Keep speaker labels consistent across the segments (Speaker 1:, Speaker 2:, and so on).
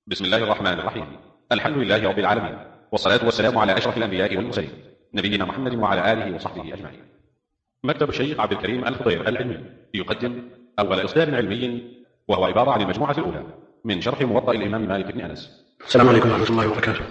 Speaker 1: بسم الله الرحمن الرحيم. الحمد لله رب العالمين، والصلاة والسلام على أشرف الأنبياء والمرسلين نبينا محمد وعلى آله وصحبه أجمعين. مكتب الشيخ عبد الكريم الخضير العلمي يقدم أول إصدار علمي، وهو عبارة عن المجموعة الأولى من شرح موطأ الإمام مالك بن أنس.
Speaker 2: السلام عليكم ورحمة الله وبركاته.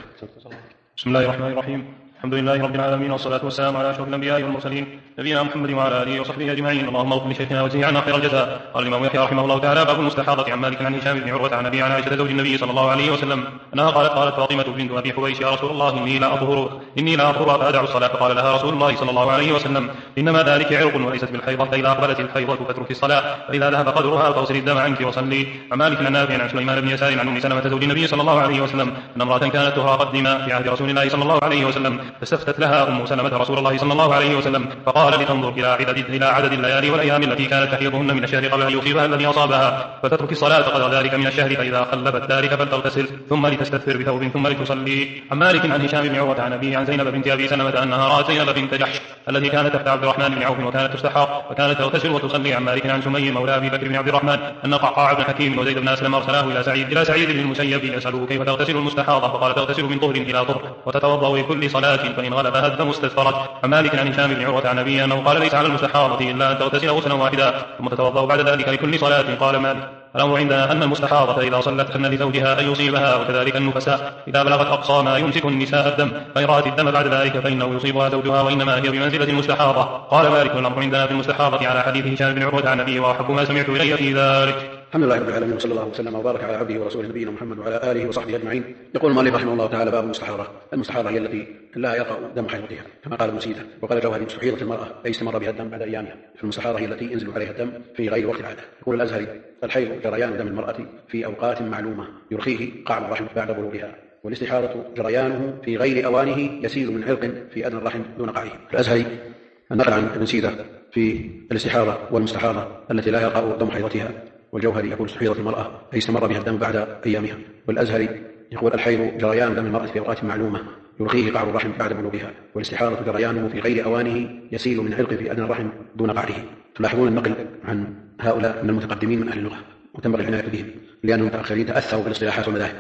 Speaker 3: بسم الله الرحمن الرحيم. الحمد لله رب العالمين، والصلاة والسلام على أشرف الأنبياء والمرسلين نبينا محمد وعلى آله وصحبه أجمعين. اللهم اغفر لشيخنا وجزه عنا خير الجزاء. قال الإمام يحيى رحمه الله تعالى: باب المستحاضة. عن مالك عن هشام بن عروة عن أبي عن عائشة زوج النبي صلى الله عليه وسلم أنها قالت فاطمة بنت أبي حبيش: يا رسول الله إني لا أطهر فأدع الصلاة. فقال لها رسول الله صلى الله عليه وسلم: إنما ذلك عرق وليست بالحيضة، فإذا أقبلت الحيضة فاترك الصلاة، فإذا ذهب قدرها فاغسل الدم عنك وصلي. عن مالك عن نافع عن سليمان بن يسار عن أم سلمة زوج النبي صلى الله عليه وسلم أن امرأة كانت تهرى قدما في عهد رسول الله صلى الله عليه وسلم، فاستفتت لها أم سلمة رسول الله صلى الله عليه وسلم فقال: لتنظر إلى عدد الليالي والأيام التي كانت تحيضهن من الشهر قبل أن يصيبها الذي أصابها، فتترك الصلاة قدر ذلك من الشهر، فإذا خلبت ذلك فلتغتسل ثم لتستثر بثوب ثم لتصلي. عن مالك عن هشام بن عروة عن أبيه عن زينب بنت أبي سلمة أنها رأت زينب بنت جحش التي كانت تحت عبد الرحمن بن عوف وكانت تستحاض وكانت تغتسل وتصلي. عن مالك عن سمي مولى أبي بكر بن عبد الرحمن أن قعقاع بن حكيم وزيد بن أسلم أرسلاه إلى سعيد بن المسيب يسأله كيف تغتسل المستحاضة، فقال: تغتسل من طهر إلى طهر وتتوضأ لكل صلاة، فإن غلبها الدم استثفرت. عن مالك عن هشام بن عروة عن أبيه أنه قال: ليس على المستحاضة إلا أن تغتسل غسلا واحدا ثم تتوضأ بعد ذلك لكل صلاة. قال مالك: الأمر عندنا أن المستحاضة إذا صلت أن لزوجها أن يصيبها، وكذلك النفساء إذا بلغت أقصى ما يمسك النساء الدم فإن رأت الدم بعد ذلك فإنه يصيبها زوجها، وإنما هي بمنزلة المستحاضة. قال مالك: الأمر عندنا في المستحاضة على حديث هشام بن عروة عن أبيه، وأحب ما سمعت إلي في ذلك.
Speaker 2: الحمد لله رب العالمين، وصلى الله وسلم وبارك على عبده ورسوله نبينا محمد وعلى آله وصحبه أجمعين. يقول المؤلف رحمه الله تعالى: باب المستحاضة. المستحاضة هي التي لا يقع دم حيضتها، كما قال ابن سيدة. وقال الجوهري: استحيضت المرأة أي استمر بها الدم بعد أيامها. فالمستحاضة هي التي ينزل عليها الدم في غير وقت العادة. يقول الأزهري: الحيض جريان دم المرأة في أوقات معلومة يرخيه قعر الرحم بعد بلوغها، والاستحاضة جريانه في غير أوانه يسيل من عرق في أدنى الرحم دون قعره. الأزهري النقل عن ابن سيدة في الاستحاضة والمستحاضة التي لا يقع دم حيضتها. والجوهري يقول: استحيضت المرأة أي استمر بها الدم بعد أيامها. والأزهري يقول: الحيض جريان دم المرأة في أوقات معلومة يرخيه قعر الرحم بعد بلوغها، والاستحاضة جريانه في غير أوانه يسيل من عرق في أدنى الرحم دون قعره. تلاحظون النقل عن هؤلاء من المتقدمين من أهل اللغة، وتنبغي العناية بهم، لأن المتأخرين تأثروا بالاصطلاحات والمذاهب.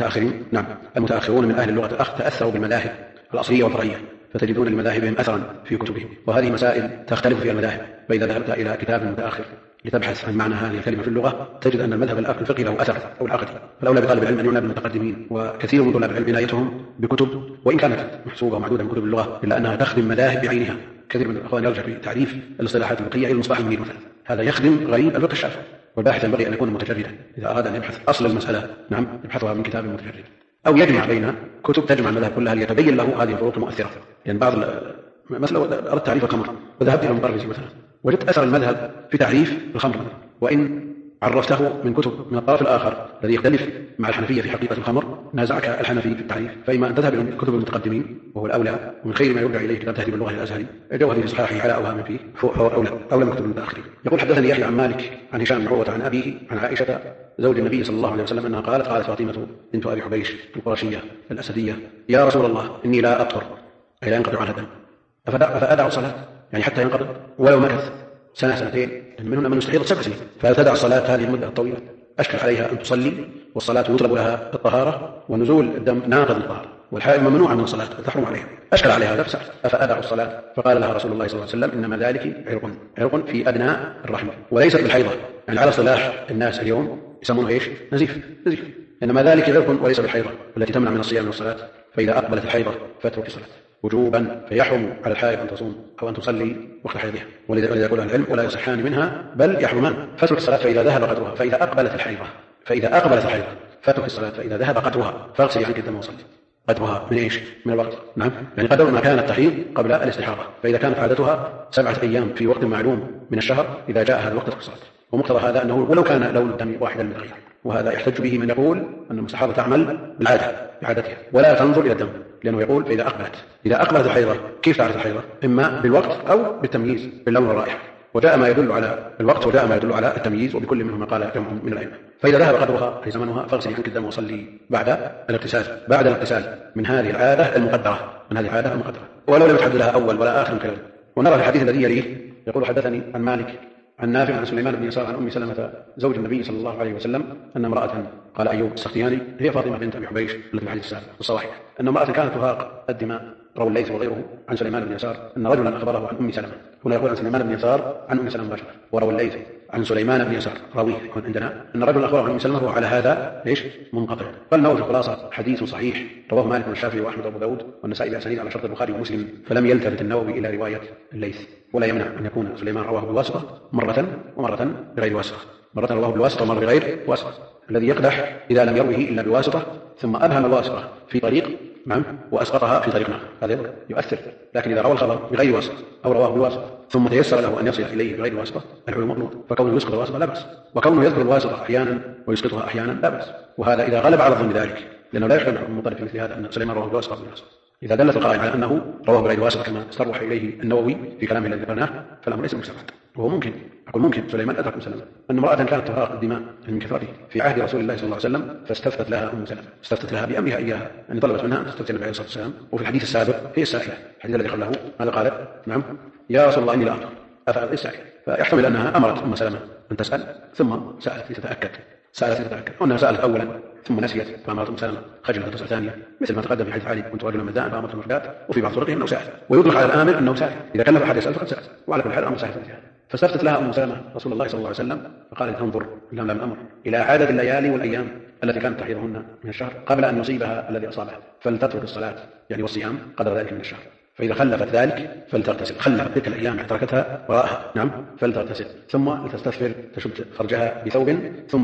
Speaker 2: المتأخرون من أهل اللغة تأثروا بالمذاهب الأصلية والفرعية، فتجدون لمذاهبهم أثرا في كتبهم. وهذه مسائل تختلف فيها المذاهب، فإذا ذهبت إلى كتاب متأخر لتبحث عن معنى هذه الكلمة في اللغة تجد أن المذهب الفقهي له أثر أو العقدي. فالأولى بطالب العلم أن يعنى بالمتقدمين، وكثير من طلاب العلم عنايتهم بكتب وإن كانت محسوبة ومعدودة من كتب اللغة إلا أنها تخدم مذاهب بعينها. كثير من الأخوان يرجع في تعريف الاصطلاحات الفقهية إلى المصباح المنير مثلا، هذا يخدم غريب الفقه الشافعي. والباحث ينبغي أن يكون متجردا إذا أراد أن يبحث أصل المسألة، يبحثها من كتاب متجرد، أو يجمع بين كتب تجمع المذاهب كلها ليتبين له هذه الفروق المؤثرة. يعني بعض مثلا أردت تعريف الخمر وذهبت إلى المطربي مثلا، وجدت أثر المذهب في تعريف الخمر مثلا، وإن عرفته من كتب من الطرف الآخر الذي يختلف مع الحنفية في حقيقة الخمر نازعك الحنفي في التعريف. فإما أن تذهب إلى كتب المتقدمين وهو الأولى، ومن خير ما يرجع إليه كتاب تهذيب اللغة الأزهري الجوهري في إصحاحه على أوهام فيه، فهو أولى من كتب المتأخرين. يقول: حدثني يحيى عن مالك عن هشام بن عروة عن أبيه عن عائشة زوج النبي صلى الله عليه وسلم أنها قالت فاطمة بنت أبي حبيش القرشية الأسدية: يا رسول الله إني لا أطهر أي لا ينقطع عنها الدم، أفأدع الصلاة يعني حتى ينقضي ولو مكث سنة سنتين، منهن من يستحيض 7 سنين، فتدع الصلاة هذه المدة الطويلة. أشكل عليها أن تصلي، والصلاة يطلب لها الطهارة، ونزول الدم ناقض الطهارة، والحائض ممنوعة من الصلاة تحرم عليها. أشكل عليها هذا فسألت: أفأدع الصلاة؟ فقال لها رسول الله صلى الله عليه وسلم: إنما ذلك عرق في أدنى الرحم، وليست بالحيضة. يعني على اصطلاح الناس اليوم يسمونه إيش؟ نزيف. إنما ذلك عرق وليس بالحيضة التي تمنع من الصيام والصلاة. فإذا أقبلت الحيضة فاترك الصلاة وجوبا، فيحرم على الحائض أن تصوم أو أن تصلي وقت حيضها. ولذا يقول العلم: ولا يصحان منها بل يحرمان. فاترك الصلاة فإذا ذهب قدرها، فإذا أقبلت الحيضة فاترك الصلاة، فإذا ذهب قدرها فاغسلي عنك الدم وصلي. قدرها من إيش؟ من الوقت. يعني قدر ما كانت تحيض قبل الاستحاضة. فإذا كانت عادتها 7 أيام في وقت معلوم من الشهر، إذا جاء هذا الوقت اترك الصلاة. ومقتضى هذا أنه ولو كان لون الدم واحدا متغير، وهذا يحتج به من يقول أن المستحاضة تعمل بعادتها ولا تنظر إلى الدم، لأنه يقول: فإذا أقبلت الحيضة. كيف تعرف الحيضة؟ إما بالوقت أو بالتمييز باللون والرائحة، وجاء ما يدل على الوقت وجاء ما يدل على التمييز، وبكل منهما قال جمع من الأئمة. فإذا ذهب قدرها أي زمنها فاغسلي عنك الدم وصلي بعد الاغتسال من هذه العادة المقدرة، ولو لم يتحدد لها أول ولا آخر من كلام. ونرى في الحديث الذي يليه يقول: حدثني عن مالك عن نافع عن سليمان بن يسار عن أم سلمة زوج النبي صلى الله عليه وسلم أن امرأة، قال أيوب السختياني، هي فاطمة بنت أبي حبيش التي في الحديث السابق في الصواحح، أن امرأة كانت تهاق الدماء. روى الليث وغيره عن سليمان بن يسار أن رجلا أخبره عن أم سلمة. هنا يقول عن سليمان بن يسار عن أم سلمة مباشرة، وروى الليث عن سليمان بن يسار راويه يكون عندنا أن رجلا أخبره عن أم سلمة وعلى هذا ليش منقطع. فالنوع في الخلاصة حديث صحيح رواه مالك والشافعي وأحمد وأبو داود والنسائي بأسانيد على شرط البخاري ومسلم، فلم يلتفت النووي إلى رواية الليث. ولا يمنع أن يكون سليمان رواه بالواسطة مرة ومرة بغير واسطة، مرة رواه بالواسطة ومرة بغير واسطة. الذي يقدح إذا لم يروه إلا بواسطة ثم أبهم الواسطة في طريق وأسقطها في طريق هذا يؤثر. لكن إذا روى الخبر بغير واسطة أو رواه بواسطة ثم تيسر له أن يصل إليه بغير واسطة الحلو مطلوب، فكونه يسقط الواسطة لا بأس، وكونه يذكر الواسطة أحيانا ويسقطها أحيانا لا بأس. وهذا إذا غلب على الظن ذلك، لأنه لا يحتمل المطلب في مثل هذا أن سليمان رواه بواسطة بالواسطة. إذا دلت القرائن على أنه رواه بغير واسطة كما استروح إليه النووي في كلامه الذي ذكرناه فالأمر ليس مستبعد. وهو ممكن، أقول ممكن سليمان أدرك أم سلمة أن امرأة كانت تهاق الدماء من كثرته في عهد رسول الله صلى الله عليه وسلم، فاستفتت لها أم سلمة، استفتت لها بأمرها إياها، يعني طلبت منها أن تستفتي النبي عليه الصلاة والسلام. وفي الحديث السابق هي السائلة، الحديث الذي قبله ماذا قالت؟ نعم يا رسول الله إني لا أمر، أفعل السائلة، فيحتمل أنها أمرت أم سلمة أن تسأل ثم سألت لتتأكد، وأنها سألت أولا ثم نسيت فأمرت أم سلمة خجلت تسأل ثانية، مثل ما تقدم في حديث علي كنت رجلا مداء فأمرت المشكات، وفي بعض طرقه أنه سأل. ويطلق على الآمر أنه سأل، إذا كلف أحد يسأل فقد سأل، وعلى كل حال الأمر سهل. فاستفتت لها أم سلمة رسول الله صلى الله عليه وسلم فقال تنظر إلى الأمر إلى عدد الليالي والأيام التي كانت تحيضهن من الشهر قبل أن يصيبها الذي أصابها، فلتترك الصلاة يعني والصيام قدر ذلك من الشهر، فإذا خلفت ذلك فلتغتسل، خلفت تلك الأيام تركتها وراءها نعم فلتغتسل، ثم لتستثفر تشد فرجها بثوب، ثم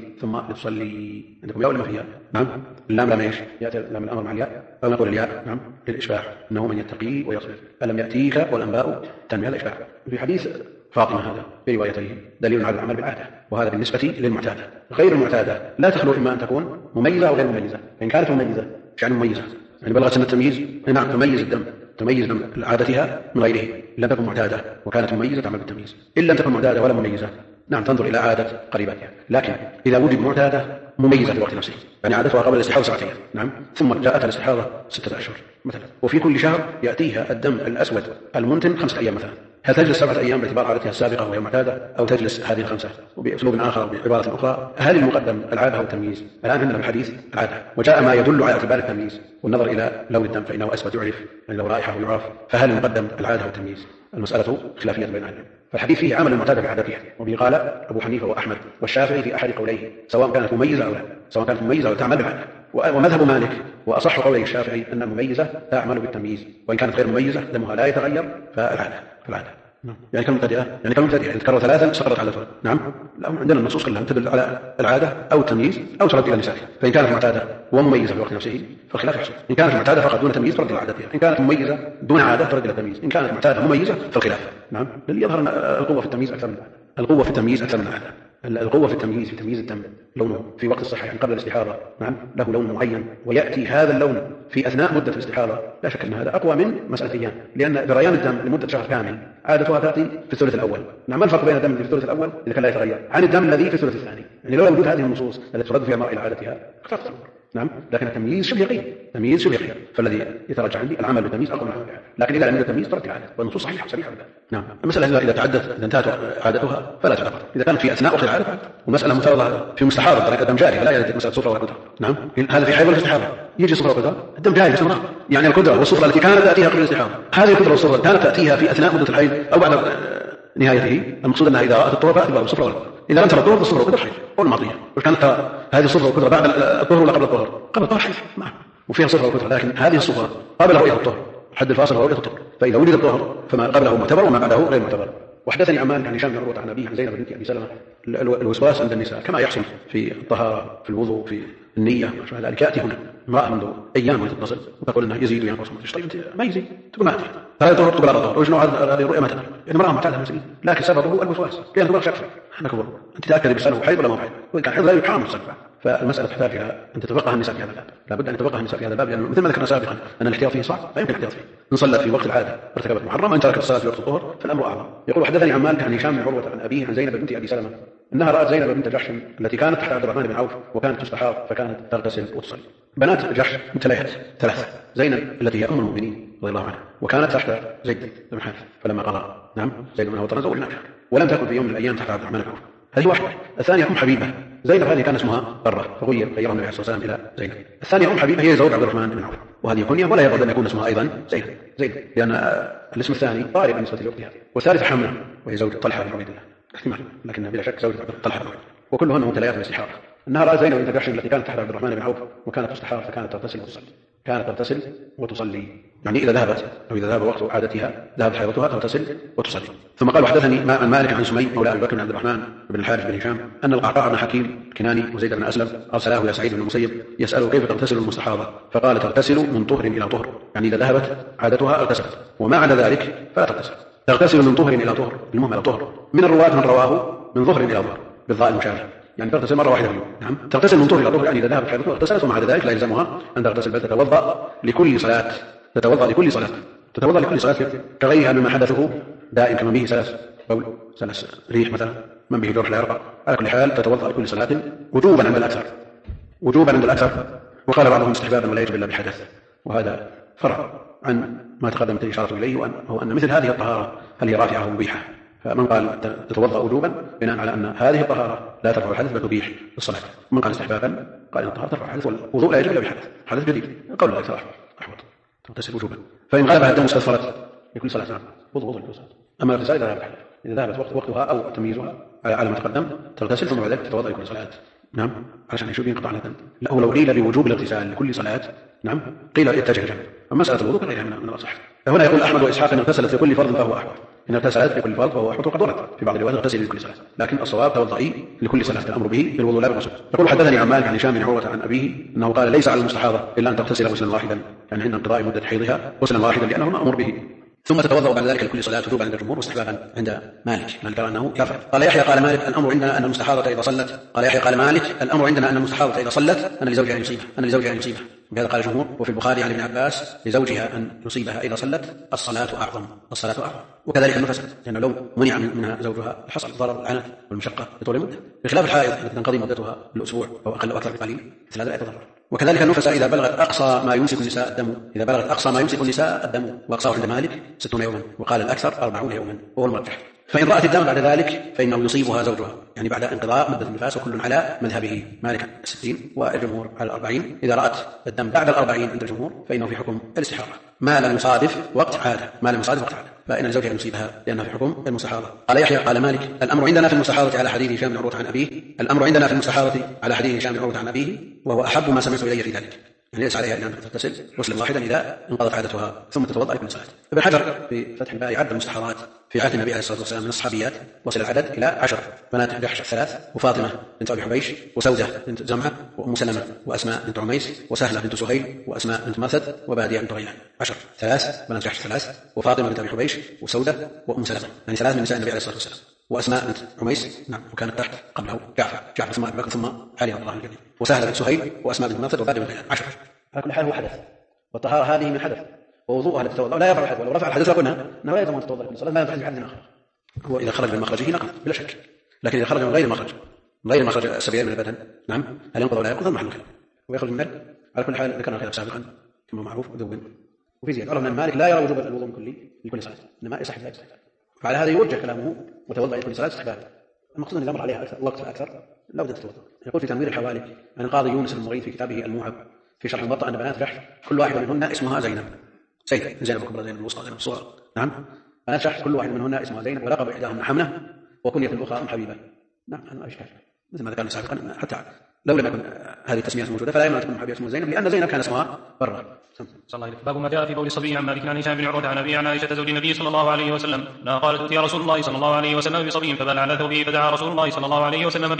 Speaker 2: لتصلي عندكم ياء ولا ما فيها؟ نعم اللام لام ايش؟ يأتي لام الأمر مع الياء أو نقول الياء نعم للإشباع، إنه من يتقي ويصبر ألم يأتيك والأنباء تنمي الإشباع. في حديث فاطمة هذا في روايته دليل على العمل بالعادة، وهذا بالنسبة للمعتادة. غير المعتادة لا تخلو إما أن تكون مميزة أو غير مميزة، فإن كانت مميزة يعني مميزة يعني بلغت سن التمييز نعم تميز الدم، تميز دم عادتها من غيره، لم تكن معتادة وكانت مميزة تعمل بالتمييز. إن لم تكن معتادة ولا مميزة نعم تنظر إلى عادة قريباتها. لكن إذا وجد معتادة مميزة في الوقت نفسه، يعني عادتها قبل الاستحاضة 2 ساعات نعم ثم جاءتها الاستحاضة 6 أشهر مثلا، وفي كل شهر يأتيها الدم الأسود المنتن 5 أيام مثلا، هل تجلس 7 أيام باعتبار عادتها السابقة وهي معتادة، أو تجلس هذه 5 وبأسلوب آخر بعبارة أخرى؟ هل المقدم العادة أو التمييز؟ الآن عندنا في الحديث العادة، وجاء ما يدل على اعتبار التمييز والنظر إلى لون الدم فإنه أسود يعرف، يعني لو رائحة يعرف، فهل المقدم العادة أو التمييز؟ المسألة خلافية بين أهل العلم. فالحديث فيه عمل المعتادة بعادتها، وبه قال أبو حنيفة وأحمد والشافعي في أحد قوليه سواء كانت مميزة أو لا، سواء كانت مميزة أو تعمل بالعادة. ومذهب مالك وأصح قولي الشافعي أن المميزة تعمل بالتمييز، وإن كانت غير مميزة دمها لا يتغير فالعادة. يعني كالمبتدئة تكرر 3 سقطت على الفرد نعم. عندنا النصوص كلها تدل على العادة أو التمييز أو ترد إلى النساء، فإن كانت معتادة ومميزة في الوقت نفسه فالخلاف يحصل. إن كانت معتادة فقط دون تمييز ترد إلى عادتها، إن كانت مميزة دون عادة ترد إلى التمييز، إن كانت معتادة مميزة فالخلاف نعم. يظهر القوة في التمييز أكثر من العادة. القوة في التمييز في تمييز الدم لونه في وقت الصحة يعني قبل الاستحاضة نعم له لون معين، ويأتي هذا اللون في أثناء مدة الاستحاضة، لا شك أن هذا أقوى من مسألة أيام، لأن جريان الدم لمدة شهر كامل عادتها تأتي في الثلث الأول نعم. ما الفرق بين الدم في الثلث الأول إذا كان لا يتغير عن الدم الذي في الثلث الثاني؟ يعني لولا وجود هذه النصوص التي ترد فيها المرء إلى عادتها اختلفت الأمور نعم. لكن التمييز شبه يقين، فالذي يترجح عندي العمل بالتمييز أقوى من العمل، لكن إذا لم يكن التمييز ترد العادة، والنصوص صحيحة نعم. المسألة إذا تعدت إذا انتهت عادتها فلا تعتبر، إذا كانت في أثناء وقت العادة ومسألة مفترضة في مستحاضة طريقة الدم جاري فلا يجد مسألة صفرة ولا قدرة نعم. هذا في حيض ولا في استحاضة يجي صفرة وقدرة الدم جاري باستمرار، يعني القدرة والصفرة التي كانت تأتيها قبل الاستحاضة هذه القدرة والصفرة كانت تأتيها في أثناء مدة الحيض أو بعد نهايته، المقصود أنها إذا رأت الطهر فأتبع بالصفرة والقدرة، إذا لم ترى الطهر فالصفرة والقدرة حيض والمعطية، وكانت هذه الصفرة والقدرة بعد الطهر ولا قبل الطهر؟ قبل الطهر حيض معه وفيها صفرة والقدرة، لكن هذه الصفرة قبل رؤية الطهر، حد الفاصل هو رؤية الطهر، فإذا ولد الطهر فما قبله معتبر وما بعده غير معتبر. وحدثني عن مالك عن هشام بن عروة عن أبيه عن زينب بنت أبي سلمة الوسواس عند النساء كما يحصل في الطهارة في الوضوء في النية وما ذلك، يأتي هنا امرأة منذ أيام وتتصل وتقول أنه يزيد وينقص، طيب أنت ما يزيد تقول ما أدري، فلا طهر تقول على طهر، وش نوع هذه الرؤية ما تدري، يعني امرأة معتادة مسلمة لكن سببه الوسواس، لأن تقول أكثر أنا كبر أنت تأكد بسأله حيض ولا ما حيض، وإن كان حيض لا يحرم الصلاة. فالمسألة تحتاج إلى أن تتفقه النساء في هذا الباب، لابد أن يتفقه النساء في هذا الباب، لأنه مثل ما ذكرنا سابقا أن الاحتياط فيه صعب لا يمكن الاحتياط فيه، إن صلت في وقت العادة ارتكبت محرم، وإن تركت الصلاة في وقت الظهر فالأمر أعظم. يقول حدثني عن مالك عن هشام بن عروة عن أبيه عن زينب بنت أبي سلمة أنها رأت زينب بنت جحش التي كانت تحت عبد الرحمن بن عوف وكانت تستحاض فكانت تغتسل وتصلي. بنات جحش ثلاث، زينب التي هي أم المؤمنين رضي الله عنها وكانت تحت زيد بن حارثة، فلما قضى نعم زيد بن وطرا زوجناك، ولم تكن في يوم من الأيام تحت عبد الرحمن بن عوف. هذه واحدة. الثانية أم حبيبة. زينب هذه كان اسمها برة فغيرها النبي عليه الصلاة والسلام إلى زينب. الثانية أم حبيبة هي زوج عبد الرحمن بن عوف، وهذه كنية ولا يبعد أن يكون اسمها أيضا زينب لأن الاسم الثاني طارئ بالنسبة لأختها. والثالثة حمنا وهي زوج طلحة بن عبيد الله احتمال، لكن بلا شك زوج طلحة بن عبيد، وكلهن مبتليات بالاستحارة. أنها رأت زينب بنت جحش التي كانت تحت عبد الرحمن بن عوف وكانت تستحار فكانت تغتسل وتصلي، يعني إذا ذهب وقت عادتها ذهبت حيضتها تغتسل وتصلي. ثم قال وحدثني عن مالك عن سمي مولى أبي بكر بن عبد الرحمن بن الحارث بن هشام أن القعقاع بن حكيم الكناني وزيد بن أسلم أرسلاه إلى سعيد بن المسيب يسأله كيف تغتسل المستحاضة، فقال تغتسل من طهر إلى طهر، يعني إذا ذهبت عادتها اغتسلت، وما عدا ذلك فلا تغتسل من طهر إلى طهر، المهم طهر. من الرواة من رواه من ظهر إلى ظهر بالضاء المشابهة، يعني تغتسل مرة واحدة في اليوم. نعم تغتسل من طهر إلى طهر، يعني إذا ذهبت حيضتها اغتسلت، ومع ذلك لا يلزمها أن تغتسل بل تتوضأ لكل صلاة كغيرها مما حدثه دائم، كمن به سلس ريح مثلا، من به جرح لا يرقى. على كل حال تتوضأ لكل صلاة وجوبا عند الأكثر، وقال بعضهم استحبابا ولا يجب إلا بحدث، وهذا فرع عن ما تقدمت الإشارة إليه، وهو أن مثل هذه الطهارة هل هي رافعة أو مبيحة. فمن قال تتوضأ وجوبا بناء على أن هذه الطهارة لا ترفع الحدث بل تبيح الصلاة، ومن قال استحبابا قال أن الطهارة ترفع الحدث والوضوء لا يجب إلا بحدث، حدث جديد. قول الأكثر أحوط تغتسل وجوبا. فإن غلبها الدم استغفرت لكل صلاة وضوء لكل صلاة. أما الاغتسال إذا ذهبت وقتها أو تمييزها على ما تقدم تغتسل، ثم بعد ذلك تتوضأ لكل صلاة. نعم علشان يشوف ينقطع الدم. لا، لو قيل بوجوب الاغتسال لكل صلاة نعم قيل يتجه الجمع، أما مسألة الوضوء غيرها من الأصح. فهنا يقول أحمد وإسحاق إن اغتسلت لكل فرض فهو أحوط، إن اغتسلت لكل فرض فهو أحوط، وقد ورد في بعض الروايات اغتسل لكل صلاة، لكن الصواب توضئي لكل صلاة، الأمر به بالوضوء لا بالغسل. يقول حدثني عن مالك عن هشام بن عروة عن أبيه أنه قال ليس على المستحاضة إلا أن تغتسل غسلا واحدا، يعني عند انقضاء مدة حيضها غسلا واحدا لأنه مأمور به، ثم تتوضأ بعد ذلك لكل صلاة وجوبا عند الجمهور واستحبابا عند مالك ترى أنه كفر. قال يحيى قال مالك الأمر عندنا أن المستحاضة إذا صلت، أن لزوجها أن يصيبها بهذا قال الجمهور. وفي البخاري عن ابن عباس لزوجها أن يصيبها إذا صلت الصلاة أعظم. وكذلك النفس، لأنه لو منع منها زوجها حصل الضرر والعنت والمشقة لطول المدة، بخلاف الحائض التي تنقضي مدتها بالأسبوع أو أقل أو أكثر بقليل، مثل هذا لا يتضرر. وكذلك النفس إذا بلغت أقصى ما يمسك النساء الدم، وأقصاه عند مالك 60 يوما، وقال الأكثر 40 يوما وهو المرجح. فإن رأت الدم بعد ذلك فإنه يصيبها زوجها، يعني بعد انقضاء مدة النفاس، وكل على مذهبه مالك 60 والجمهور على 40. إذا رأت الدم بعد 40 عند الجمهور فإنه في حكم الاستحاضة ما لم يصادف وقت عادة، فإن الزوج أن يصيبها لأنه في حكم المستحاضة. قال يحيى قال مالك الأمر عندنا في المستحاضة على حديث هشام بن عروة عن أبيه، وهو أحب ما سمعت إلي في ذلك، يعني ليس عليها أن تغتسل غسلا واحدا إذا انقضت عادتها ثم تتوضأ لكل صلاة. ابن حجر في فتح الباري عد المستحاضات في عهد النبي عليه الصلاة والسلام من الصحابيات وصل العدد إلى 10 بنات جحش 3، وفاطمة بنت أبي حبيش، وسودة بنت زمعة، وأم سلمة، وأسماء بنت عميس، وسهلة بنت سهيل، وأسماء بنت مرثد، وبادية بنت غيلان. 10 بنات جحش 3، وفاطمة بنت أبي حبيش، وسودة، وأم سلمة، يعني 3 من نساء النبي عليه الصلاة والسلام، وأسماء بنت عميس نعم وكانت تحت قبله جعفر ثم أبي بكر ثم علي رضي الله عنه، وسهلة بنت سهيل، وأسماء بنت مرثد، وبادية بنت غيلان. 10. على كل حال هو حدث، والطهارة هذه من حدث، ووضوءها لتتوضأ لا يرفع الحدث، ولو رفع الحدث لقلنا أنه لا يلزم أن تتوضأ لكل صلاة، ما ينفع بحدث آخر. هو إذا خرج من مخرجه نقض بلا شك، لكن إذا خرج من غير المخرج السبيل من البدن نعم هل ينقض ولا ينقض محل خلاف، ويخرج من المال. على كل حال ذكرنا الخلاف سابقا كما معروف وفي زيادة. قالوا أن مالك لا يرى وجوب الوضوء لكل صلاة، إنما يصح لا يصح، فعلى هذا يوجه كلامه وتوضأ لكل صلاة استحباب. المقصود أن الأمر عليها وقت أكثر لا بد تتوضأ. يقول في تنوير الحوالي عن القاضي يونس المغيث في كتابه الموهب في شرح الموطأ أن بنات جحش كل واحدة منهن اسمها زينب الكبرى، زينب الوسطى، زينب الصغرى. نعم بنات جحش كل واحدة منهن اسمها زينب، ولقب إحداهن حمنة، وكنية الأخرى أم حبيبة. نعم أنا أشكال مثل ما ذكرنا سابقا، حتى لو لم يكن هذه التسمية موجودة فلا يمنع أن تكون حبيبة اسمها زينب، لأن زينب كان اسمها برة.
Speaker 3: باب ما جاء في بول الصبي عن مالك عن هشام بن عروة عن أبي عن عائشة زوج النبي صلى الله عليه وسلم أنها قالت أتي رسول الله صلى الله عليه وسلم بصبي فبال على ثوبه فدعا رسول الله صلى الله عليه وسلم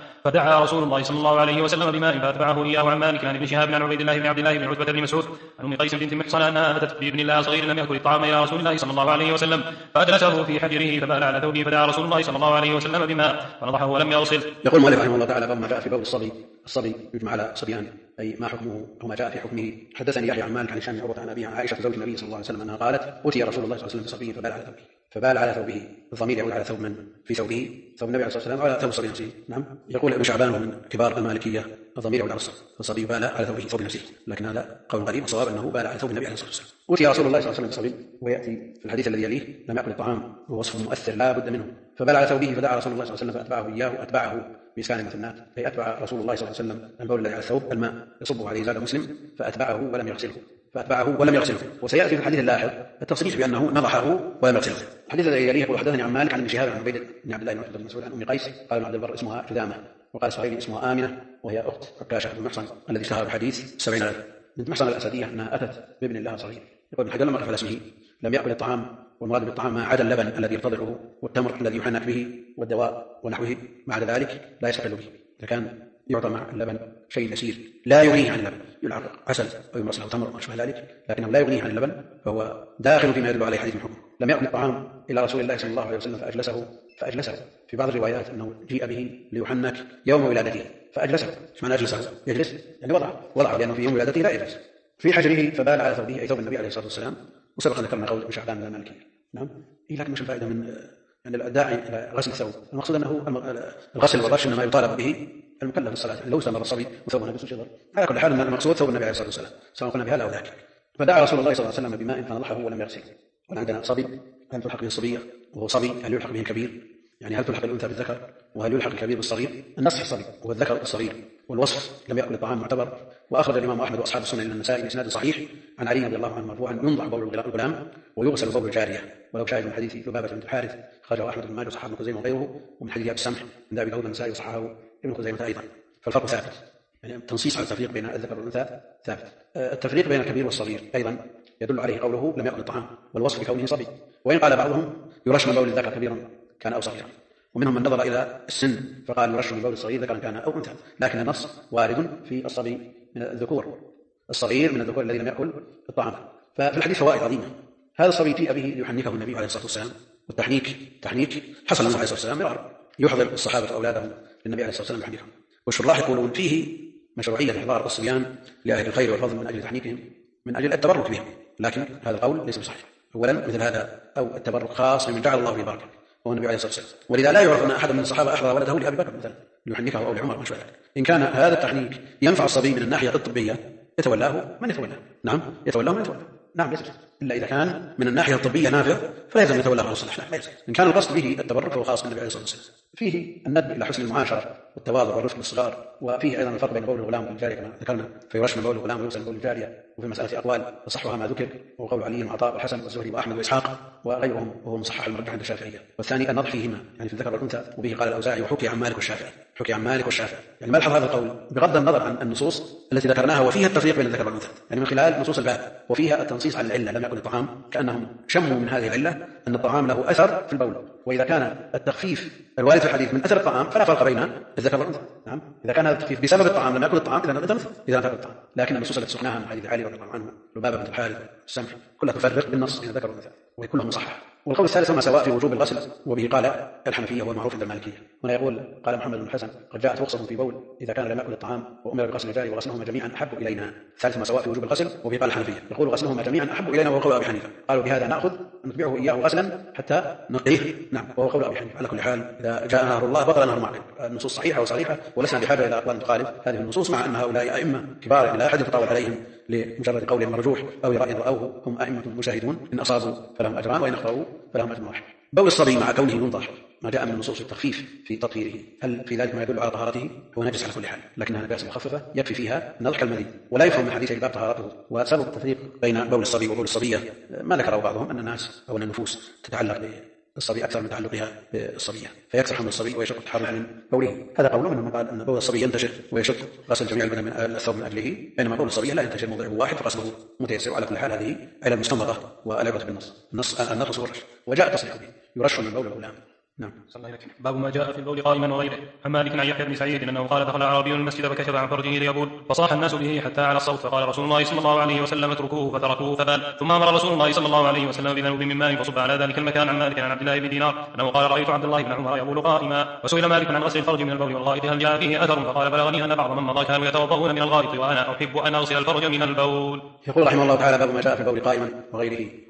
Speaker 3: بماء فأتبعه إياه. عن مالك عن ابن شهاب عن عبيد الله بن عبد الله بن عتبة بن مسعود عن أم قيس بنت محصن أنها أتت بابن الله صغير لم يأكل الطعام إلى رسول الله صلى الله عليه وسلم فأجلسه في حجره فبال على ثوبه فدعا رسول الله صلى الله عليه وسلم بماء فنضحه ولم يغسل.
Speaker 2: يقول المؤلف رحمه الله تعالى باب ما جاء في بول الصبي يجمع على صبيان، أي ما حكمه أو ما جاء في حكمه. حدثني يحيى عن مالك عن هشام بن عروة عن أبي عن عائشة زوج النبي صلى الله عليه وسلم أنها قالت أتي رسول الله صلى الله عليه وسلم بصبي فبال على ثوبه. الضمير يعود على ثوب من في ثوبه، ثوب النبي عليه الصلاة والسلام على ثوب الصبي نفسه. نعم. يقول ابن شعبان من كبار المالكية الضمير يعود على الصبي، فالصبي بال على ثوبه ثوب نفسه، لكن هذا قول غريب، الصواب أنه بال على ثوب النبي عليه الصلاة والسلام. أوتي رسول الله صلى الله عليه وسلم بصبي، ويأتي في الحديث الذي يليه لم يأكل الطعام وهو وصف مؤثر لا بد منه، فبال على ثوبه فدعا رسول الله صلى الله عليه وسلم فأتبعه إياه، أتبعه بإسكان المثنات، أي أتبع رسول الله صلى الله عليه وسلم البول الذي على الثوب الماء يصبه عليه زاد مسلم فأتبعه ولم يغسله، وسيأتي في الحديث اللاحق التصريح بأنه نضحه ولم يغسله. الحديث الذي يليه يقول حدثني عن مالك عن ابن شهاب عن عبيد بن عبد الله بن مسعود عن أم قيس قال ابن عبد البر اسمها جذامة، وقال صهيب اسمها آمنة وهي أخت عكاشة بن محصن الذي اشتهر الحديث 70 بنت محصن الأسدية أنها أتت بابن لها صغير. يقول ابن حجر لما قف على اسمه لم يأكل الطعام، والمراد بالطعام ما عدا اللبن الذي يرتضعه والتمر الذي يحنك به والدواء ونحوه، بعد ذلك لا يستقل به. إذا كان يعطى مع اللبن شيء يسير لا يغنيه عن اللبن، يلعق عسل أو يمرس له تمر أو شبه ذلك، لكنه لا يغنيه عن اللبن، فهو داخل فيما يدل عليه حديث الحكم. لم يأكل الطعام إلى رسول الله صلى الله عليه وسلم فأجلسه. في بعض الروايات أنه جيء به ليحنك يوم ولادته فأجلسه. ايش معنى أجلسه؟ يجلس يعني وضعه لأنه في يوم ولادته لا يجلس. في حجره فبال على ثوبه أي ثوب النبي عليه الصلاة والسلام، وسبق ذكرنا قول ابن شعبان من المالكية. نعم. لكن مش الفائدة من يعني الداعي إلى غسل الثوب؟ المقصود أنه الغسل والرش إنما يطالب به المكلف الصلاة، لو استمر الصبي وثوبه نجس شجر. على كل حال المقصود ثوب النبي عليه الصلاة والسلام سواء قلنا بهذا أو ذاك. فدعا رسول الله صلى الله عليه وسلم بماء فنضحه ولم يغسله. وعندنا صبي، هل تلحق به الصبية وهو صبي؟ هل يلحق به الكبير؟ يعني هل تلحق الأنثى بالذكر وهل يلحق الكبير بالصغير؟ النصح الصبي هو الذكر الصغير، والوصف لم يأكل الطعام معتبر. وأخرج الإمام أحمد وأصحاب السنن إلى النسائي بإسناد صحيح عن علي رضي الله عنه مرفوعا ينضح بول الغلام ويغسل بول الجارية، ولو شاهد من حديث ذبابة بنت الحارث خرجه أحمد بن ماجه وصححه ابن خزيمة وغيره، ومن حديث أبي السمح عند أبي داود النسائي وصححه ابن خزيمة أيضا. فالفرق ثابت، يعني التنصيص على التفريق بين الذكر والأنثى ثابت. التفريق بين الكبير والصغير أيضا يدل عليه قوله لم يأكل الطعام والوصف بكونه صبي. وإن قال بعضهم يرش من بول الذكر كبيرا كان أو صغيرا، ومنهم من نظر إلى السن فقال يرش من بول الصغير ذكرا كان أو أنثى، لكن النص وارد في الصبي من الذكور، الصغير من الذكور الذي لم يأكل الطعام. ففي الحديث فوائد عظيمة. هذا الصبي جيء به ليحنكه النبي عليه الصلاة والسلام، والتحنيك حصل النبي عليه الصلاة والسلام مرارا، يحضر الصحابة أولادهم للنبي عليه الصلاة والسلام يحنكهم. والشراح يقولون فيه مشروعية إحضار الصبيان لأهل الخير والفضل من أجل تحنيكهم من أجل التبرك بهم، لكن هذا القول ليس بصحيح. أولا مثل هذا أو التبرك خاص من جعل الله في بركة هو النبي عليه الصلاة والسلام، ولذا لا يعرف أن أحد من الصحابة أحضر ولده لأبي بكر مثلا ليحنكه أو لعمر وشبه ذلك. إن كان هذا التحنيك ينفع الصبي من الناحية الطبية يتولاه من يتولاه، نعم يتولاه من يتولاه، نعم يجوز، إلا إذا كان من الناحية الطبية نافع فلا يلزم يتولاه على الصلاح، لا يلزم. إن كان القصد به التبرك فهو خاص بالنبي عليه الصلاة والسلام. فيه الندب إلى حسن المعاشرة والتواضع والرفق بالصغار، وفيه أيضا الفرق بين بول الغلام والجارية كما ذكرنا، فيرش من بول الغلام ويغسل من بول الجارية. وفي مسألة أقوال فصحها ما ذكر، وقول علي وعطاء والحسن والزهري وأحمد وإسحاق وغيرهم وهو مصحح المرجح عند الشافعية. والثاني النضح فيهما يعني في الذكر والأنثى، وبه قال الأوزاعي وحكي عن مالك والشافعي، يعني ملحظ هذا القول بغض النظر عن النصوص التي ذكرناها وفيها التفريق بين الذكر والأنثى، يعني من خلال نصوص الباب وفيها التنصيص على العلة لم يأكل الطعام، كأنهم شموا من هذه العلة أن الطعام له أثر في البول، وإذا كان التخفيف الوارد في الحديث من أثر الطعام فلا فرق بين الذكر والأنثى. نعم إذا كان التخفيف بسبب الطعام لم يأكل الطعام إذا نقدر إذا نفرق الطعام، لكن النصوص التي سقناها من حديث علي رضي الله عنه لبابة بنت الحارث السمح كلها تفرق بالنص بين الذكر والأنثى وكلهم صح. والقول الثالث ما سواء في وجوب الغسل، وبه قال الحنفية والمعروف عند المالكية. هنا يقول قال محمد بن الحسن قد جاءت رخصة في بول إذا كان لم يأكل الطعام وأمر بغسل الجاري وغسلهما جميعا أحب إلينا. الثالث ما سواء في وجوب الغسل، وبه قال الحنفية يقول غسلهما جميعا أحب إلينا وهو قول أبي حنيفة. قالوا بهذا نأخذ نتبعه إياه غسلا حتى نقيه، نعم وهو قول أبي حنيفة. على كل حال إذا جاء نهر الله بطل نهر معقل، النصوص صحيحة وصريحة ولسنا بحاجة إلى أقوال تخالف هذه النصوص، مع أن هؤلاء أئمة كبار لا أحد يتطاول عليهم لمجرد قول مرجوح أو رأي رأوه، هم أئمة مجاهدون إن أصابوا فلهم أجران وإن أخطأوا فلهم أجر واحد. بول الصبي مع كونه ينضح ما جاء من نصوص التخفيف في تطهيره، هل في ذلك ما يدل على طهارته؟ هو نجس على كل حال، لكنها نجاسة مخففة يكفي فيها نضح المذي، ولا يفهم من حديث الباب طهارته. وسبب التفريق بين بول الصبي وبول الصبية ما ذكره بعضهم أن الناس أو أن النفوس تتعلق بالصبي أكثر من تعلقها بالصبية، فيكثر حمل الصبي ويشق التحرك من بوله. هذا قول منهم قال أن بول الصبي ينتشر ويشق غسل جميع البدن من الثوب من أجله، بينما بول الصبية لا ينتشر موضعه واحد فغسله متيسر. على كل حال هذه علة مستنبطة والعبرة بالنص النقص والرش، وجاء تصريح به يرش من بول الغلام. نعم.
Speaker 3: باب ما جاء في البول قائما وغيره. عن مالك عن يحيى بن سعيد انه قال دخل اعرابي المسجد فكشف عن فرجه ليبول فصاح الناس به حتى على الصوت، فقال رسول الله صلى الله عليه وسلم اتركوه فتركوه فبال، ثم امر رسول الله صلى الله عليه وسلم بذنوب من ماء فصب على ذلك المكان. عن مالك عن عبد الله بن دينار انه قال رايت عبد الله بن عمر يبول قائما. وسئل مالك عن غسل الفرج من البول والغائط هل جاء فيه اثر، فقال بلغني ان بعض من مضى كانوا يتوضؤون من الغائط وانا احب ان اغسل الفرج من البول.
Speaker 2: يقول رحمه الله تعالى باب ما جاء في البول قائما وغيره.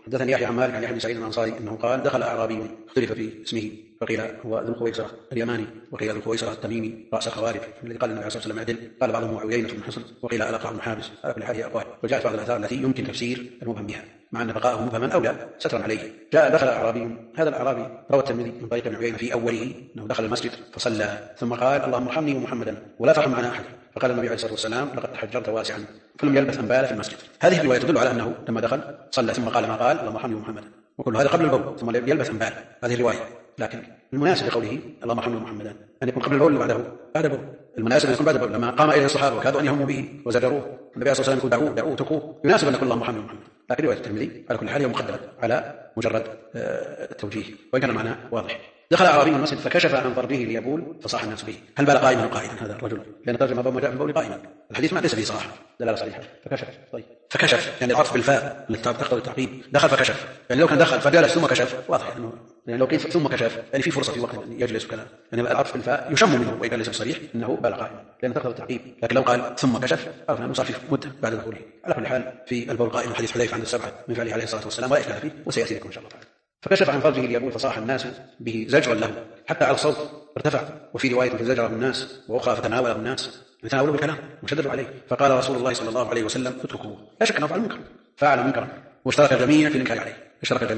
Speaker 2: حدثني يحيى عن مالك عن يحيى بن سعيد الأنصاري أنه قال دخل أعرابي اختلف في اسمه فقيل هو ذو الخويصرة اليماني وقيل ذو الخويصرة التميمي رأس خوارب الذي قال النبي صلى الله عليه وسلم عدل، قال بعضهم عيينة بن حصن وقيل الأقرع بن حابس. على كل حال هي أقوال، وجاءت بعض الآثار التي يمكن تفسير المبهم بها مع أن بقاءه مبهما أولى سترا عليه. جاء دخل أعرابي، هذا الأعرابي روى الترمذي من طريق ابن عيينة في أوله أنه دخل المسجد فصلى ثم قال اللهم ارحمني ومحمدا ولا ترحم معنا أحد، فقال النبي عليه الصلاة والسلام لقد تحجرت واسعا، فلم يلبث أن بال في المسجد. هذه الرواية تدل على أنه لما دخل صلى ثم قال ما قال اللهم ارحمني ومحمدا، وكل هذا قبل البول ثم يلبث أن بال. هذه الرواية، لكن المناسب لقوله اللهم ارحمني ومحمدا أن يكون قبل البول ولا بعد البول. المناسب أن يكون بعد البول، لما قام إليه الصحابة وكادوا أن يهموا به وزجروه النبي صلى الله عليه وسلم يقول دعوه اتركوه، يناسب أن يقول اللهم ارحمني ومحمدا. لكن رواية الترمذي على كل حال هي مقدمة على مجرد التوجيه، وإن كان معناه واضح. دخل أعرابي من المسجد فكشف عن ضربه ليبول فصاح الناس به. هل بال قائما أو قاعدا هذا الرجل؟ لأن ترجمة ما جاء في البول قائما، الحديث ما ليس فيه صراحة دلالة صريحة. فكشف، طيب فكشف يعني العطف بالفاء التي تقتضي التعقيب. دخل فكشف يعني لو كان دخل فجلس ثم كشف واضح انه يعني لو قيل ثم كشف يعني في فرصة في وقت يجلس وكذا، يعني العطف بالفاء يشم منه وإن كان ليس صريح انه بال قائما لأن تقتضي التعقيب. لكن لو قال ثم كشف عرفنا انه صار في مدة بعد دخوله. على كل حال في البول قائم حديث حذيفة عند السبعة من فعله عليه الصلاة والسلام ولا إشكال فيه وسيأتي لكم إن شاء الله تعالى. فكشف عن فرجه ليبول فصاح الناس به زجرا له حتى على الصوت ارتفع، وفي رواية فزجره الناس وأخرى فتناوله الناس يتناولوا بالكلام وشددوا عليه، فقال رسول الله صلى الله عليه وسلم اتركوه. لا شك أنه فعل منكر، فعل منكرا واشترك الجميع في الإنكار عليه،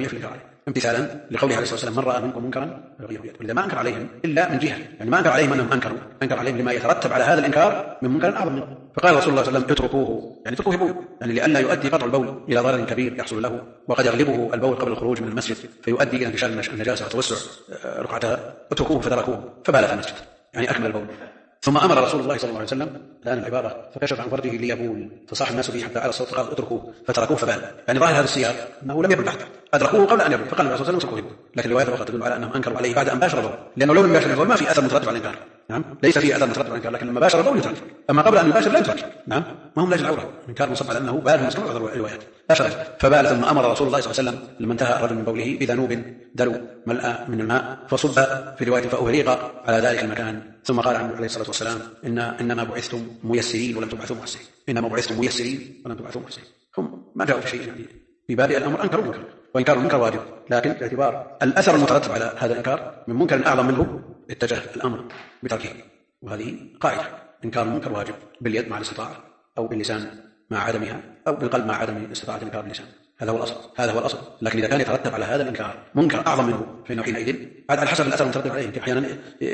Speaker 2: امتثالا لقوله عليه الصلاة والسلام من رأى منكم منكرا فليغيره بيده. ولذا ما أنكر عليهم إلا من جهة، يعني ما أنكر عليهم أنهم أنكروا، أنكر عليهم لما يترتب على هذا الإنكار من منكر أعظم منه. فقال رسول الله صلى الله عليه وسلم اتركوه، يعني اتركوه يبول، يعني لئلا يؤدي قطع البول إلى ضرر كبير يحصل له، وقد يغلبه البول قبل الخروج من المسجد فيؤدي إلى انتشار النجاسة وتوسع رقعتها. اتركوه فتركوه فبال في المسجد، يعني أكمل البول. ثم أمر رسول الله صلى الله عليه وسلم الآن العبارة فكشف عن فرجه ليبول فصاح الناس به حتى على الصوت قال اتركوه فتركوه فبال، يعني ظاهر هذا السياق أنه لم يبل بعد، أدركوه قبل أن يبل فقال النبي صلى الله عليه وسلم اتركوه. لكن الرواية الأخرى تدل على أنهم أنكروا عليه بعد أن باشر البول، لأنه لو لم يباشر البول ما في أثر مترتب على الإنكار. نعم ليس فيه أثر مترتب على الإنكار، لكن لما باشر البول يترك، أما قبل أن يباشر لا يترك. نعم ما هم لاجل العورة، الإنكار منصب على أنه بال مسكون على الروايات باشر فبال. ثم أمر رسول الله صلى الله عليه وسلم لما انتهى الرجل من بوله بذنوب دلو ملأ من الماء فصب في رواية فأهريق على ذلك المكان، ثم قال عنه عليه الصلاة والسلام إنما بعثتم ميسرين ولم تبعثوا معسرين، إنما بعثتم ميسرين ولم تبعثوا معسرين. هم ما جاءوا في شيء يعني في بادئ الأمر أنكروا منكر، وإنكار المنكر واجب، لكن باعتبار الأثر المترتب على هذا الإنكار من منكر أعظم منه اتجه الأمر بتركه. وهذه قاعدة، إنكار المنكر واجب باليد مع الاستطاعة أو باللسان مع عدمها أو بالقلب مع عدم استطاعة الإنكار باللسان. هذا هو الأصل. لكن إذا كان يترتب على هذا الإنكار منكر أعظم منه فإنه حينئذ على حسب الأثر المترتب عليه، أحيانا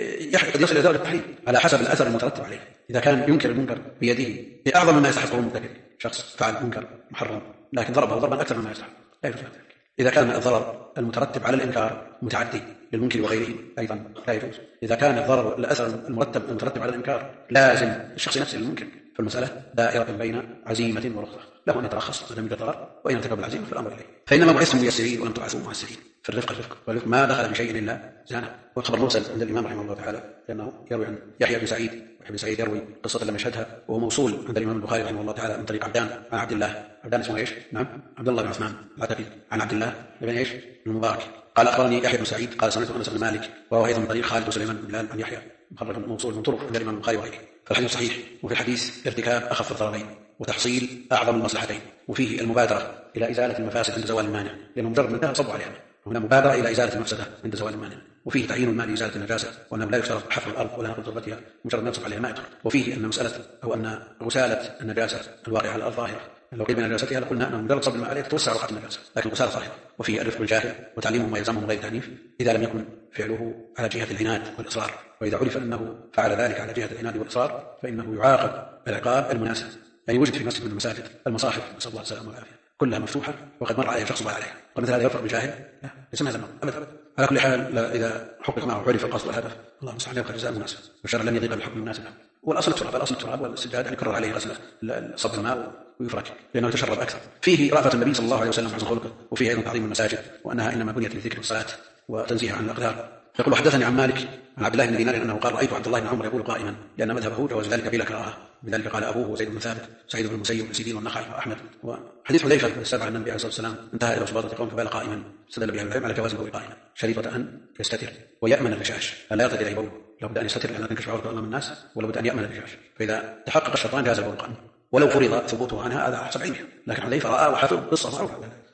Speaker 2: قد يصل إلى درجة التحريم على حسب الأثر المترتب عليه. إذا كان ينكر المنكر بيده بأعظم مما يستحقه المرتكب، شخص فعل منكر محرم لكن ضربه ضربا أكثر مما يستحق لا يجوز. إذا كان الضرر المترتب على الإنكار متعدي للمنكر وغيره أيضا لا يجوز. إذا كان الضرر الأثر المترتب على الإنكار لازم الشخص نفسه للمنكر، فالمسألة دائرة بين عزيمة ورخصة، له أن يترخص ولم يوجد ضرر، وإن ارتكب العزيمة فالأمر إليه. فإنما بعثتم ميسرين ولم تبعثوا معسرين، فالرفق والرفق ما دخل بشيء إلا زانه. والخبر مرسل عند الإمام رحمه الله تعالى لأنه يروي عن يحيى بن سعيد، ويحيى بن سعيد يروي قصة لم يشهدها، وهو موصول عند الإمام البخاري رحمه الله تعالى من طريق عبدان عن عبد الله، عبدان اسمه ايش؟ نعم عبد الله بن عثمان العتقي، عن عبد الله بن ايش؟ المبارك قال أخبرني يحيى بن سعيد قال سمعت أنس بن مالك، وهو أيضا من طريق خالد وسليمان بن بلال عن يحيى مخرج موصول من طرق عند الإمام البخاري وغيره. فالحديث صحيح، وفي الحديث ارتكاب أخف الضررين وتحصيل أعظم المصلحتين، وفيه المبادرة إلى إزالة المفاسد عند زوال المانع، لأنه مجرد من انتهى صبوا عليها، هنا مبادرة إلى إزالة المفسدة عند زوال المانع. وفيه تعيين المال لإزالة النجاسة، وأنه لا يشترط حفر الأرض ولا نقل تربتها، مجرد ما ينصب عليها ما يدخل. وفيه أن مسألة أو أن غسالة النجاسة الواقعة على الأرض ظاهرة، لو قيل بنجاستها لقلنا أنه مجرد صب الماء عليها تتوسع رقعة النجاسة، لكن الغسالة ظاهرة. وفيه الرفق بالجاهل وتعليمه ما يلزمه من غير تعنيف إذا لم يكن فعله على جهة العناد والإصرار، وإذا عرف أنه فعل ذلك على جهة العناد والإصرار فإنه يعاقب العقاب المناسب. يعني وجد في مسجد من المساجد المصاحف نسأل الله السلامة والعافية كلها مفتوحة وقد مر عليها شخص وبال عليها، ومثل هذا يرفق بجاهل لا ليس هذا أبدا. على كل حال إذا حقق معه وعرف القصد والهدف الله المستعان يبقى الجزاء المناسب، والشرع لم يضيق بالحكم المناسب. والأصل التراب والسجاد يعني يكرر عليه غسل صب الماء ويفرك لأنه يتشرب أكثر. فيه رأفة النبي صلى الله عليه وسلم حسن خلقه، وفيه أيضا تعظيم المساجد وأنها إنما بنيت للذكر والصلاة وتنزيه عن الأقدار. يقول حدثني عن مالك عن عبد الله بن دينار أنه قال رأيت عبد الله بن عمر يقول قائما، لأن مذهبه جواز ذلك بلا كراهة، بذلك قال أبوه وزيد بن ثابت سعيد بن المسيب بن سيرين والنخعي وأحمد. وحديث حذيفة السابع عن النبي عليه الصلاة والسلام انتهى إلى صباطة قوم فبال قائما، استدل بها العلم على جواز البول قائما شريطة أن يستتر ويأمن الرشاش، ألا يرتد إليه بول، لابد أن يستتر لأن تنكشف عورته أمام الناس، ولابد أن يأمن الرشاش، فإذا تحقق الشرطان جاز البول قائما ولو فرض ثبوته عنها هذا حسب علمه. لكن حذيفة رأى وحفظ قصة معروفة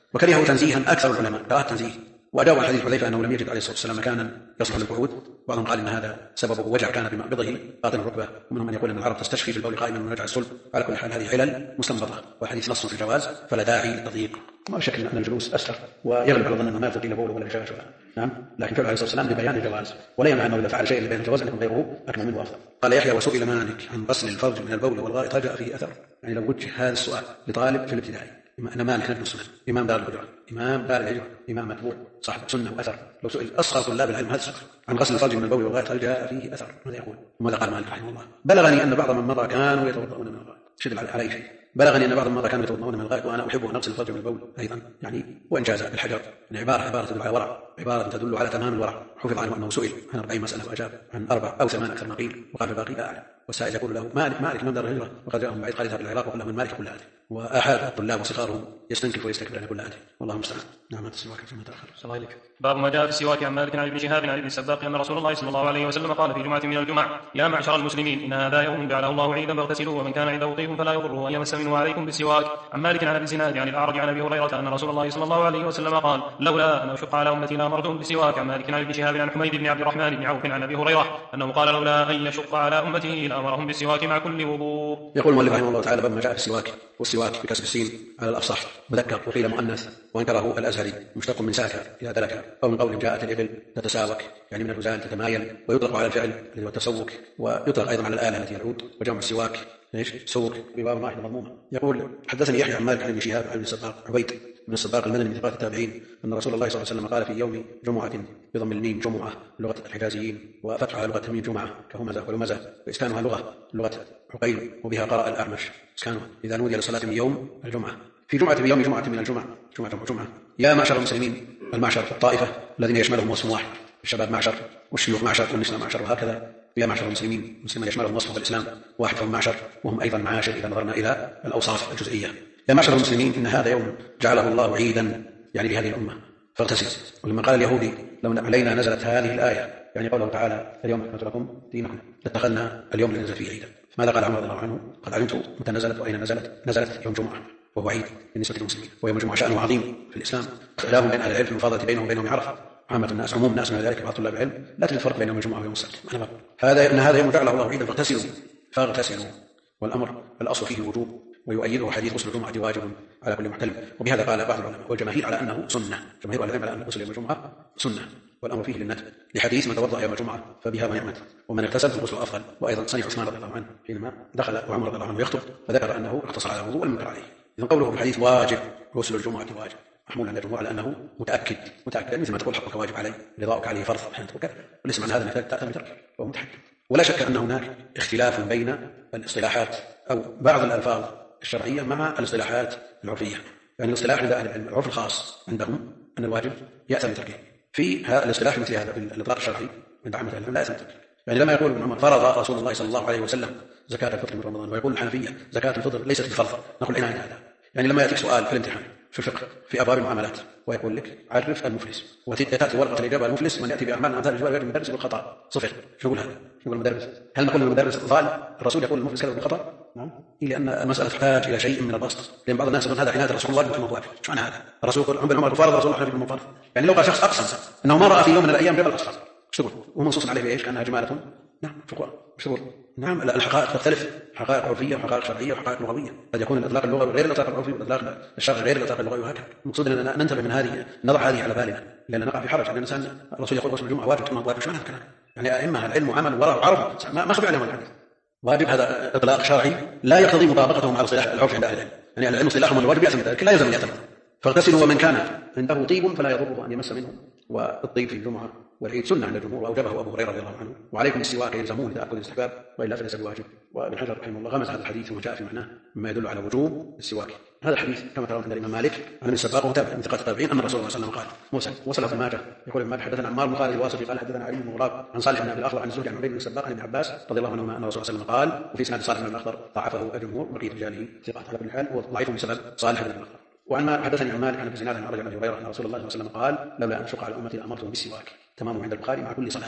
Speaker 2: وكرهه تنزيها أكثر العلماء كراهة تنزيه. وأجاب عن حديث حذيفة أنه لم يجد عليه الصلاة والسلام مكانا يصلح للقعود. بعضهم قال إن هذا سببه وجع كان بمقبضه باطن الركبة، ومنهم من يقول أن العرب تستشفي في البول قائما من وجع الصلب. على كل حال هذه علل مستنبطة، والحديث نص في الجواز فلا داعي للتضييق. ما شك أن الجلوس أسهل، ويغلب على الظن أنه ما يفضل إلى بوله ولا جفافه. نعم، لكن فعل عليه الصلاة والسلام ببيان الجواز، ولا يمنع أنه إذا فعل شيء بين الجواز أن يكون غيره أكمل منه أفضل. قال يحيى: وسئل مالك عن غسل الفرج من البول والغائط هل جاء فيه أثر؟ يعني لو وجه هذا السؤال لطالب في الابتدائي، أنا مالك نبي السنة، إمام دار الهجرة، إمام دار الهجرة، إمام متبوع صاحب سنة وأثر، لو سئل أصغر طلاب العلم هذا السؤال عن غسل الفرج من البول والغائط هل جاء فيه أثر، ماذا يقول؟ وماذا قال مالك رحمه الله؟ بلغني أن بعض من مضى كانوا يتوضؤون من الغائط. شد على أي شيء. بلغني أن بعض من مضى كانوا يتوضؤون من الغائط، وأنا أحب أن أغسل الفرج من البول أيضا، يعني وإن جاز بالحجر، يعني عبارة تدل على ورع، عبارة تدل على تمام الورع. حفظ عنه أنه سئل عن 40 مسألة وأجاب عن 4 أو 8 أكثر ما قيل، وقال في الباقي لا أعلم. والسائل يقول له: مالك من دار الهجرة، وقد جاءهم بعيد قال اذهب إلى العراق وقل له من مالك كل هذه. وآحاد الطلاب وصغارهم يستنكف ويستكبر عن كل هذه، والله المستعان. نعم، السواك فيما تأخر.
Speaker 3: باب ما جاء في السواك. عن مالك عن ابن شهاب عن ابن السباق أن رسول الله صلى الله عليه وسلم قال في جمعة من الجمع: يا معشر المسلمين، إن هذا يوم جعله الله عيدا فاغتسلوا، ومن كان عنده طيب فلا يضره أن يمس منه عليكم بالسواك. عن مالك عن ابي الزناد عن الأعرج عن ابي هريرة أن رسول الله صلى الله عليه وسلم قال: لولا أن أشق على أمتي لأمرتهم بالسواك. عن مالك عن ابن شهاب عن حميد بن عبد الرحمن بن عوف عن ابي هريرة أنه قال: لولا أن يشق على أمته لأمرهم بالسواك مع كل وضوء.
Speaker 2: يقول المؤلف رحمه الله تعالى: باب ما جاء في السواك، والسواك بكسر السين على الأفصح مذكر وقيل مؤنث، وانكره الأزهري مشتق من ساك إذا دلك، أو من قول جاءت الإبل تتساوك، يعني من الوزان تتمايل، ويطلق على الفعل الذي هو التسوك، ويطلق أيضا على الآلة التي يعود، وجمع السواك سوق بباب واحد مضمومة. يقول: حدثني يحيى عن مالك عن ابن شهاب عن ابن السباق عبيد بن السباق المدني من ثقات التابعين أن رسول الله صلى الله عليه وسلم قال في يوم جمعة بضم الميم جمعة لغة الحجازيين، وفتحها لغة الميم جمعة كهمزة ولمزة، وإسكانها لغة عقيل، وبها قرأ الأعمش إسكانها إذا نودي لصلاة من يوم الجمعة. في جمعة بيوم جمعة من الجمعة، جمعة. يا معشر المسلمين، المعشر في الطائفة الذين يشملهم وصف واحد، الشباب معشر، والشيوخ معشر، والنساء معشر، وهكذا يا معشر المسلمين، المسلمين يشملهم وصف الإسلام واحد فهم معشر، وهم أيضا معاشر إذا نظرنا إلى الأوصاف الجزئية. يا معشر المسلمين، إن هذا يوم جعله الله عيدا، يعني لهذه الأمة، فاغتسل. ولما قال اليهودي: لو علينا نزلت هذه الآية، يعني قوله تعالى: اليوم أكملت لكم دينكم، لاتخذنا اليوم الذي نزل فيه عيدا. ماذا قال عمر رضي الله عنه؟ قد علمت متى نزلت وأين نزلت. نزلت يوم جمعة، وهو عيد بالنسبة للمسلمين، ويوم الجمعة شأنه عظيم في الإسلام. خلاف بين أهل العلم في المفاضلة بينهم وبين يوم عرفة. عامة الناس، عموم الناس من ذلك بعض طلاب العلم لا تجد فرق بين يوم الجمعة ويوم السبت. إن هذا يوم جعله الله عيدا فاغتسلوا، والأمر الأصل فيه الوجوب، ويؤيده حديث غسل الجمعة واجب على كل محتلم. وبهذا قال بعض العلماء والجماهير على أنه سنة، جماهير العلماء على أن غسل يوم الجمعة سنة، والأمر فيه للندب، لحديث من توضأ يوم الجمعة فبها ونعمت، ومن اغتسل فالغسل أفضل. وأيضا صنيع عثمان رضي الله عنه حينما دخل وعمر رضي الله عنه يخطب فذكر أنه اقتصر على الوضوء والمنكر عليه. إذن قوله في الحديث واجب غسل الجمعة واجب محمول على الجمهور على أنه متأكد، مثل ما تقول حقك واجب علي، رضاؤك عليه فرض أحيانا تركه، وليس معنى هذا أنك تأثم بتركه، وهو متحكم. ولا شك أن هناك اختلاف بين الاصطلاحات أو بعض الألفاظ الشرعية مع الاصطلاحات العرفية. يعني الاصطلاح عند أهل العلم، العرف الخاص عندهم أن الواجب يأثم بتركه. في هذا الاصطلاح مثل هذا الإطلاق الشرعي عند عامة العلم لا يأثم بتركه. يعني لما يقول ابن عمر: فرض رسول الله صلى الله عليه وسلم زكاة الفطر من رمضان، ويقول الحنفية زكاة الفطر ليست بفرض، نقول أين هذا؟ يعني لما يأتيك سؤال في الامتحان في الفقه في أبواب المعاملات ويقول لك: عرف المفلس، وتأتي ورقة الإجابة: المفلس من يأتي بأعمال أمثال الجواب يجب المدرس بالخطأ صفر. شو نقول هذا؟ شو المدرس؟ هل نقول المدرس ضال؟ الرسول يقول المفلس كذا بالخطأ؟ نعم، لأن المسألة تحتاج إلى شيء من البسط، لأن بعض الناس يقول هذا عناد الرسول واجب ثم واجب. شو معنى هذا؟ الرسول يقول: عمر العمر فرض، الرسول حنفي بالمفرض. يعني لو قال شخص أقسم أنه ما رأى في يوم من الأيام جبل أصفر، شو تقول؟ ومنصوص عليه بإيش؟ كأنها جمالة. نعم في القرآن. شو تقول؟ نعم، الحقائق تختلف، حقائق عرفية وحقائق شرعية وحقائق لغوية. قد يكون الإطلاق اللغوي غير الإطلاق العرفي، والإطلاق الشرعي غير الإطلاق اللغوي، وهكذا. المقصود أننا ننتبه من هذه، نضع هذه على بالنا، لأن نقع في حرج. يعني الإنسان الرسول يقول غسل الجمعة واجب ثم واجب. شو معنى الكلام؟ يعني أئمة العلم وعمل وراء وعرب ما خفي عليهم الحديث. واجب هذا إطلاق شرعي لا يقتضي مطابقته مع الاصطلاح العرفي عند أهل العلم. يعني العلم اصطلاحهم الواجب يأثم ذلك، لا يلزم أن يأثم. فاغتسلوا ومن كان عنده طيب فلا يضره أن يمس منه. والطيب في الجمعة والعيد سنة عند الجمهور، وأوجبه أبو هريرة رضي الله عنه. وعليكم السواك يلزمون إذا أكل الاستحباب، وإلا فليس بواجب. وابن حجر رحمه الله غمز هذا الحديث وجاء في معناه مما يدل على وجوب السواك. هذا الحديث كما ترون عند الإمام مالك عن ابن السباق وتابع من ثقات التابعين أن الرسول صلى الله عليه وسلم قال: موسى وصل ابن ماجه يقول ابن ماجه: حدثنا عمار بن خالد الواسطي قال حدثنا علي بن غراب عن صالح بن ابي الاخضر عن الزهري عن عبيد بن السباق عن ابن عباس رضي الله عنهما ان الرسول صلى الله عليه وسلم قال. وفي اسناد صالح بن الاخضر ضعفه الجمهور، بقيه رجاله ثقات، على كل حال هو ضعيف بسبب صالح بن الاخضر. وعن ما حدثني عن مالك عن ابن زناد عن ابي هريره ان رسول الله صلى الله عليه وسلم قال: لولا ان اشق على امتي لامرتهم بالسواك. تمام عند البخاري مع كل صلاه.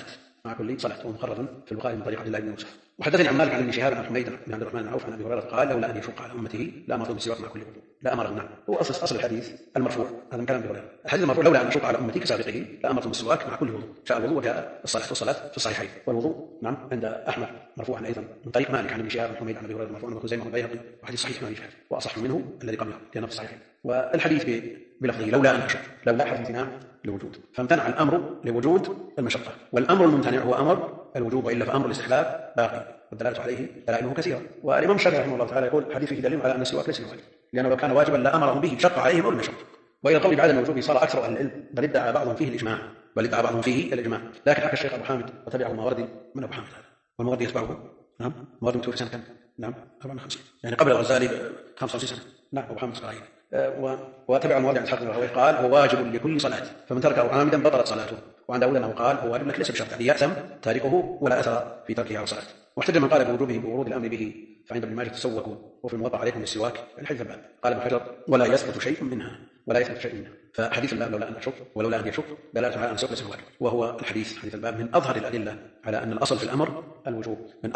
Speaker 2: مع كل صلاة، وهو مخرج في البخاري من طريق عبد الله بن يوسف. وحدثني عن مالك عن ابن شهاب عن حميد بن عبد الرحمن بن عوف عن ابي هريره قال لولا ان يشق على امته لامرهم بالسواك مع كل وضوء. لا امرهم، نعم. هو اصل الحديث المرفوع، هذا من كلام ابي هريره. الحديث المرفوع لولا ان اشق على امتي كسابقه لامرتهم بالسواك مع كل وضوء. جاء الوضوء وجاء الصلاه، والصلاه في الصحيحين. والوضوء نعم عند احمد مرفوعا ايضا من طريق مالك عن ابن شهاب عن حميد عن ابي هريره مرفوعا وخزيمه والبيهقي، وحديث صحيح ما شهاب، واصح منه الذي قبله لانه في الصحيحين. والحديث بلفظه لولا ان اشق، لولا حرف امتناع لوجود، فامتنع الامر لوجود المشقه، والامر الممتنع هو امر الوجوب، والا فامر الاستحباب باقي والدلاله عليه دلائله كثيره. والامام الشافعي رحمه الله تعالى يقول حديث فيه دليل على ان السواك ليس بواجب، لانه لو كان واجبا لامرهم به شق عليهم امر المشقه. والى القول بعدم الوجوب صار اكثر اهل العلم بل ادعى بعضهم فيه الاجماع، لكن حكى الشيخ ابو حامد وتبعه الماوردي. من ابو حامد هذا؟ والماوردي يتبعه، نعم. الماوردي متوفى سنه كم؟ نعم 54، يعني قبل الغزالي ب 55 سنه. نعم ابو حامد اسرائيل. وتبع الماوردي عن اسحاق بن راهويه قال هو واجب لكل صلاه، فمن تركه عامدا بطلت صلاته. وعن داود انه قال هو واجب لك ليس بشرط، يعني يأثم تاركه ولا اثر في تركه على الصلاه. واحتج من قال بوجوبه بورود الامر به، فعند ابن ماجه تسوكوا، وفي الموضع عليكم بالسواك الحديث الباب. قال ابن حجر ولا يثبت شيء منها، فحديث الباب لولا ان اشق ولولا ان يشق دلاله على ان السواك ليس بواجب، وهو حديث الباب من اظهر الادله على ان الاصل في الامر الوجوب،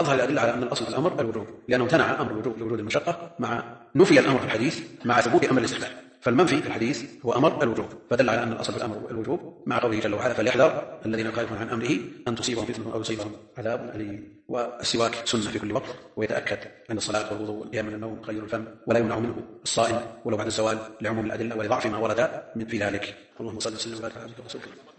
Speaker 2: لانه امتنع امر الوجوب لوجود المشقه مع نفي الامر في الحديث مع ثبوت امر الاستحباب. فالمنفي في الحديث هو امر الوجوب، فدل على ان الاصل في الامر الوجوب، مع قوله جل وعلا فليحذر الذين يخالفون عن امره ان تصيبهم فتنه او يصيبهم عذاب اليم. والسواك سنه في كل وقت، ويتاكد عند الصلاه والوضوء والقيام من النوم تغير الفم، ولا يمنع منه الصائم ولو بعد الزوال لعموم الادله ولضعف ما ورد في ذلك. اللهم صل وسلم وبارك على عبدك ورسولك.